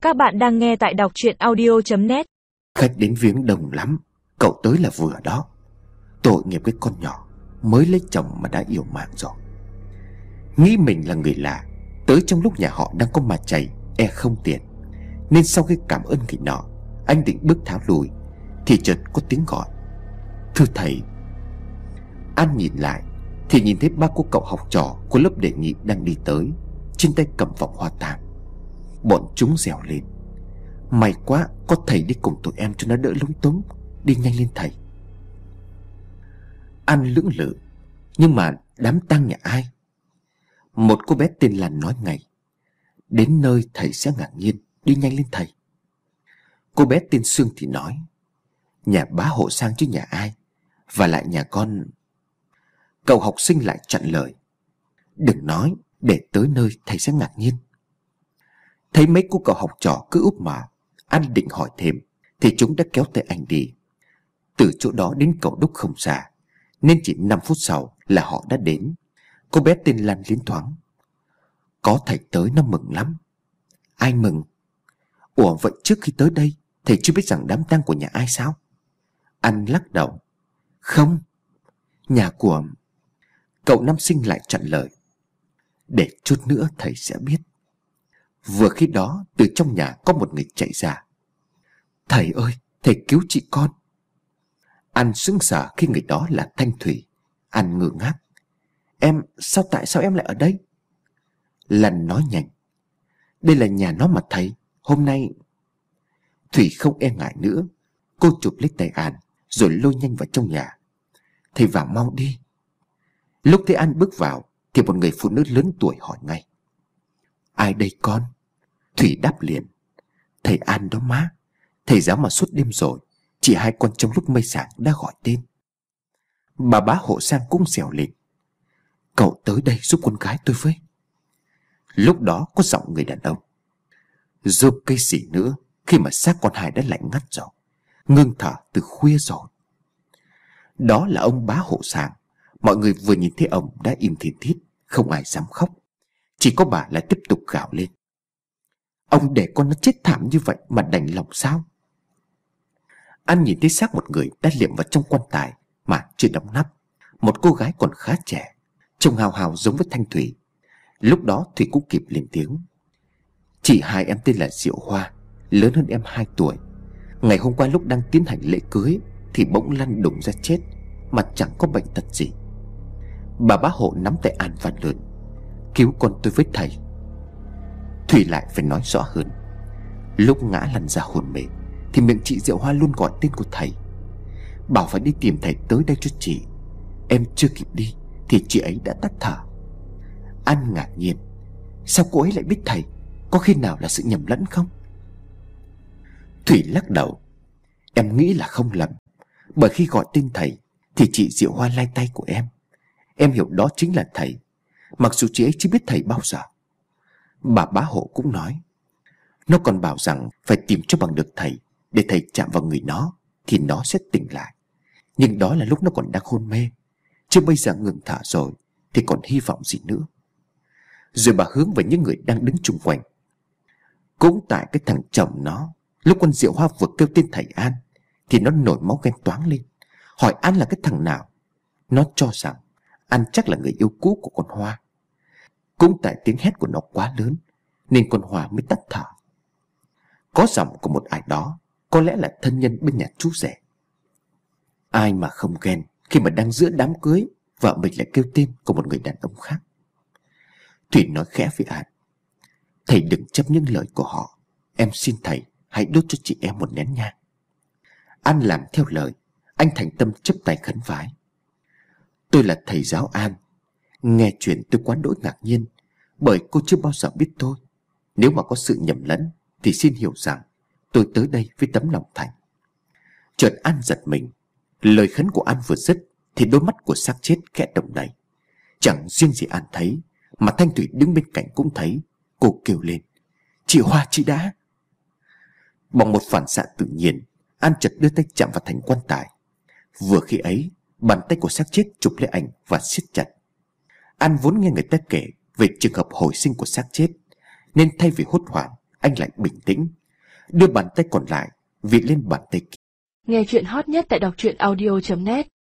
Các bạn đang nghe tại đọc truyện audio.net. Khách đến viếng đông lắm, cậu tới là vừa đó. Tội nghiệp cái con nhỏ mới lấy chồng mà đã yêu mạng rồi. Nghĩ mình là người lạ, tới trong lúc nhà họ đang có mà chày, không tiền, nên sau khi cảm ơn người nọ, anh định bước tháo lùi thì chợt có tiếng gọi: "Thưa thầy." An nhìn lại thì nhìn thấy ba cô cậu học trò của lớp đệ nhị đang đi tới, trên tay cầm vòng hoa tang. Bọn chúng rèo lên: "May quá, có thầy đi cùng tụi em cho nó đỡ lúng túng. Đi nhanh lên thầy." An lưỡng lự: "Nhưng mà đám tang nhà ai?" Một cô bé tên Lan nói ngay: "Đến nơi thầy sẽ ngạc nhiên. Đi nhanh lên thầy." Cô bé tên Sương thì nói: "Nhà bá hộ sang chứ nhà ai. Và lại nhà con..." Cậu học sinh lại chặn lời: "Đừng nói, để tới nơi thầy sẽ ngạc nhiên." Thấy mấy cô cậu học trò cứ úp mở, An định hỏi thêm thì chúng đã kéo tay anh đi. Từ chỗ đó đến cầu đúc không xa, nên chỉ 5 phút sau là họ đã đến. Cô bé tên Lan liến thoáng: "Có thầy tới nó mừng lắm." "Ai mừng?" "Ủa vậy trước khi tới đây thầy chưa biết rằng đám tang của nhà ai sao?" An lắc đầu: "Không, nhà của..." Cậu nam sinh lại chặn lời: "Để chút nữa thầy sẽ biết." Vừa khi đó từ trong nhà có một người chạy ra: "Thầy ơi, thầy cứu chị con." An sững sờ khi người đó là Thanh Thủy. An ngơ ngác: Tại sao em lại ở đây?" Lần nói nhanh: "Đây là nhà nó mà thầy. Hôm nay..." Thủy không e ngại nữa, cô chụp lấy tay An rồi lôi nhanh vào trong nhà: "Thầy vào mau đi." Lúc thấy An bước vào thì một người phụ nữ lớn tuổi hỏi ngay: "Ai đây con?" Thủy đáp liền: "Thầy An đó má. Thầy giáo mà suốt đêm rồi, chị hai con trong lúc mây sáng đã gọi tên." Bà bá hộ sang cũng xèo lên: "Cậu tới đây giúp con gái tôi với." Lúc đó có giọng người đàn ông: "Giúp cái gì nữa khi mà xác con hai đã lạnh ngắt rồi, ngưng thở từ khuya rồi." Đó là ông bá hộ sang. Mọi người vừa nhìn thấy ông đã im thiên thít, không ai dám khóc. Chỉ có bà lại tiếp tục gào lên: "Ông để con nó chết thảm như vậy mà đành lòng sao?" An nhìn thấy xác một người đã liệm vào trong quan tài mà chưa đóng nắp. Một cô gái còn khá trẻ, trông hào hào giống với Thanh Thủy. Lúc đó Thủy cũng kịp lên tiếng: "Chị hai em tên là Diệu Hoa, lớn hơn em 2 tuổi. Ngày hôm qua lúc đang tiến hành lễ cưới thì bỗng lăn đùng ra chết, mà chẳng có bệnh tật gì." Bà bá hộ nắm tay An van lượn: "Cứu con tôi với thầy." Thủy lại phải nói rõ hơn: "Lúc ngã lăn ra hồn mê thì miệng chị Diệu Hoa luôn gọi tên của thầy, bảo phải đi tìm thầy tới đây cho chị. Em chưa kịp đi thì chị ấy đã tắt thở." An ngạc nhiên: "Sao cô ấy lại biết thầy? Có khi nào là sự nhầm lẫn không?" Thủy lắc đầu: "Em nghĩ là không lầm. Bởi khi gọi tên thầy thì chị Diệu Hoa lai tay của em. Em hiểu đó chính là thầy, mặc dù chị ấy chưa biết thầy bao giờ." Bà bá hộ cũng nói: "Nó còn bảo rằng phải tìm cho bằng được thầy, để thầy chạm vào người nó thì nó sẽ tỉnh lại. Nhưng đó là lúc nó còn đang hôn mê, chứ bây giờ ngừng thở rồi thì còn hy vọng gì nữa." Rồi bà hướng về những người đang đứng chung quanh: "Cũng tại cái thằng chồng nó, lúc con Diệu Hoa vừa kêu tên thầy An thì nó nổi máu ghen toáng lên, hỏi An là cái thằng nào. Nó cho rằng An chắc là người yêu cũ của con Hoa. Cũng tại tiếng hét của nó quá lớn nên con Hoa mới tắt thở. Có giọng của một ai đó, có lẽ là thân nhân bên nhà chú rể. Ai mà không ghen khi mà đang giữa đám cưới, vợ mình lại kêu tên của một người đàn ông khác." Thủy nói khẽ với An: "Thầy đừng chấp những lời của họ. Em xin thầy hãy đốt cho chị em một nén nhang." An làm theo lời. Anh thành tâm chấp tay khấn vái: "Tôi là thầy giáo An. Nghe chuyện tôi quá đỗi ngạc nhiên, bởi cô chưa bao giờ biết tôi. Nếu mà có sự nhầm lẫn thì xin hiểu rằng tôi tới đây với tấm lòng thành." Chợt An giật mình. Lời khấn của An vừa dứt thì đôi mắt của xác chết khẽ động đậy. Chẳng riêng gì An thấy, mà Thanh Thủy đứng bên cạnh cũng thấy. Cô kêu lên: "Chị Hoa, chị đã..." Bằng một phản xạ tự nhiên, An chợt đưa tay chạm vào thành quan tài. Vừa khi ấy, bàn tay của xác chết chụp lấy anh và siết chặt. An vốn nghe người ta kể về trường hợp hồi sinh của xác chết, nên thay vì hốt hoảng, anh lại bình tĩnh, đưa bàn tay còn lại vịn lên bàn tay kia. Nghe chuyện hot nhất tại đọc truyện audio.net